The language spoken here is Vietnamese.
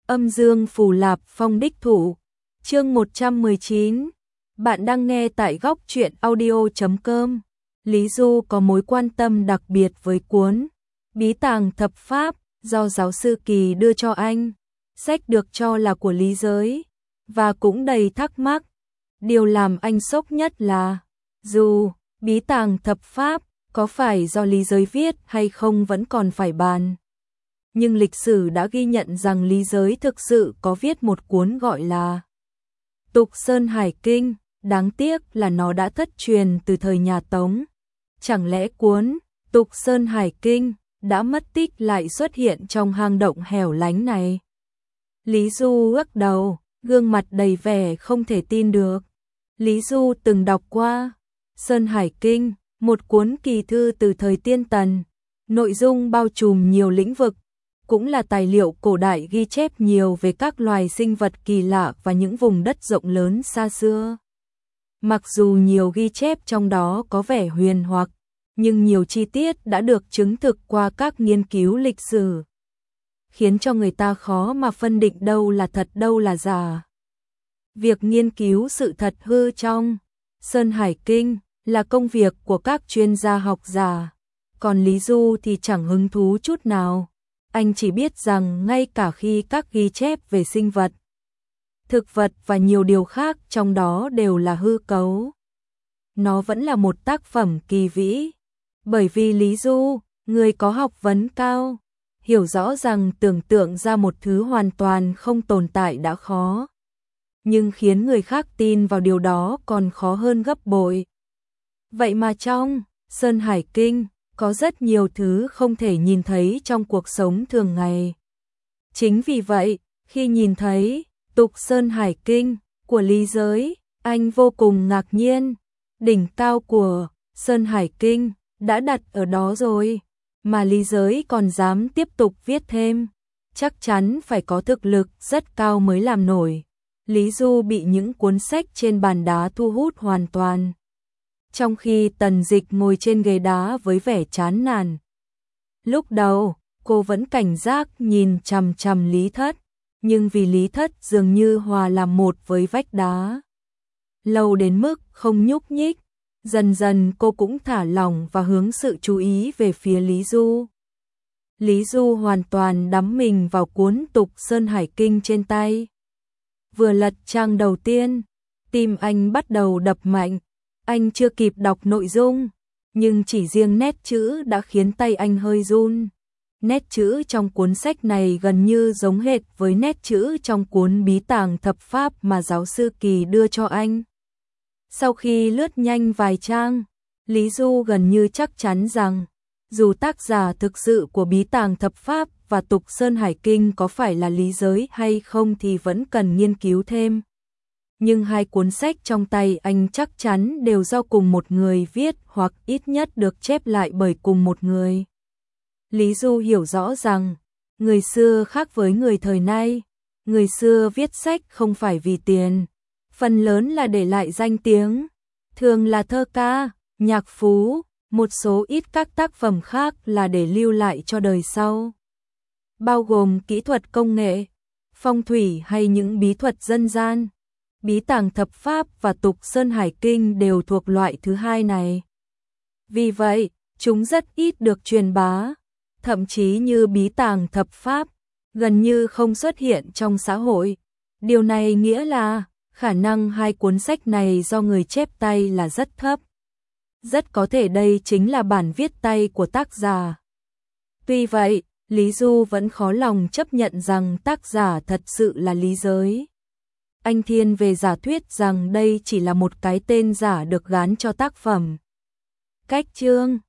Âm dương phù lạp phong đích thủ. Chương 119. Bạn đang nghe tại góc truyện audio.com. Lý Du có mối quan tâm đặc biệt với cuốn Bí tàng thập pháp do giáo sư Kỳ đưa cho anh. Sách được cho là của Lý Giới và cũng đầy thắc mắc. Điều làm anh sốc nhất là dù Bí tàng thập pháp có phải do Lý Giới viết hay không vẫn còn phải bàn. Nhưng lịch sử đã ghi nhận rằng Lý Giới thực sự có viết một cuốn gọi là Tục Sơn Hải Kinh, đáng tiếc là nó đã thất truyền từ thời nhà Tống. Chẳng lẽ cuốn Tục Sơn Hải Kinh đã mất tích lại xuất hiện trong hang động hẻo lánh này? Lý Du lắc đầu, gương mặt đầy vẻ không thể tin được. Lý Du từng đọc qua Sơn Hải Kinh, một cuốn kỳ thư từ thời Tiên Tần, nội dung bao trùm nhiều lĩnh vực, cũng là tài liệu cổ đại ghi chép nhiều về các loài sinh vật kỳ lạ và những vùng đất rộng lớn xa xưa. Mặc dù nhiều ghi chép trong đó có vẻ huyền hoặc, nhưng nhiều chi tiết đã được chứng thực qua các nghiên cứu lịch sử, khiến cho người ta khó mà phân định đâu là thật đâu là giả. Việc nghiên cứu sự thật hư trong Sơn Hải Kinh là công việc của các chuyên gia học giả, còn Lý Du thì chẳng hứng thú chút nào. Anh chỉ biết rằng ngay cả khi các ghi chép về sinh vật, thực vật và nhiều điều khác trong đó đều là hư cấu, nó vẫn là một tác phẩm kỳ vĩ. Bởi vì Lý Du, người có học vấn cao, hiểu rõ rằng tưởng tượng ra một thứ hoàn toàn không tồn tại đã khó, nhưng khiến người khác tin vào điều đó còn khó hơn gấp bội. Vậy mà trong Sơn Hải Kinh có rất nhiều thứ không thể nhìn thấy trong cuộc sống thường ngày. Chính vì vậy, khi nhìn thấy Tục Sơn Hải Kinh của Lý Giới, anh vô cùng ngạc nhiên. Đỉnh cao của Sơn Hải Kinh đã đặt ở đó rồi, mà Lý Giới còn dám tiếp tục viết thêm. Chắc chắn phải có thực lực rất cao mới làm nổi. Lý Du bị những cuốn sách trên bàn đá thu hút hoàn toàn, trong khi Tần Dịch ngồi trên ghế đá với vẻ chán nản. Lúc đầu, cô vẫn cảnh giác nhìn chằm chằm Lý Thất, nhưng vì Lý Thất dường như hòa làm một với vách đá, lâu đến mức không nhúc nhích, dần dần cô cũng thả lỏng và hướng sự chú ý về phía Lý Du. Lý Du hoàn toàn đắm mình vào cuốn Tục Sơn Hải Kinh trên tay. Vừa lật trang đầu tiên, tim anh bắt đầu đập mạnh. Anh chưa kịp đọc nội dung, nhưng chỉ riêng nét chữ đã khiến tay anh hơi run. Nét chữ trong cuốn sách này gần như giống hệt với nét chữ trong cuốn Bí tàng thập pháp mà giáo sư Kỳ đưa cho anh. Sau khi lướt nhanh vài trang, Lý Du gần như chắc chắn rằng, dù tác giả thực sự của Bí tàng thập pháp và Tục Sơn Hải Kinh có phải là Lý Giới hay không thì vẫn cần nghiên cứu thêm. Nhưng hai cuốn sách trong tay anh chắc chắn đều do cùng một người viết hoặc ít nhất được chép lại bởi cùng một người. Lý Du hiểu rõ rằng, người xưa khác với người thời nay. Người xưa viết sách không phải vì tiền, phần lớn là để lại danh tiếng, thường là thơ ca, nhạc phú, một số ít các tác phẩm khác là để lưu lại cho đời sau, bao gồm kỹ thuật công nghệ, phong thủy hay những bí thuật dân gian. Bí tàng thập pháp và Tục Sơn Hải Kinh đều thuộc loại thứ hai này. Vì vậy, chúng rất ít được truyền bá, thậm chí như Bí tàng thập pháp, gần như không xuất hiện trong xã hội. Điều này nghĩa là, khả năng hai cuốn sách này do người chép tay là rất thấp. Rất có thể đây chính là bản viết tay của tác giả. Tuy vậy, Lý Du vẫn khó lòng chấp nhận rằng tác giả thật sự là Lý Giới. Anh thiên về giả thuyết rằng đây chỉ là một cái tên giả được gán cho tác phẩm. Cách chương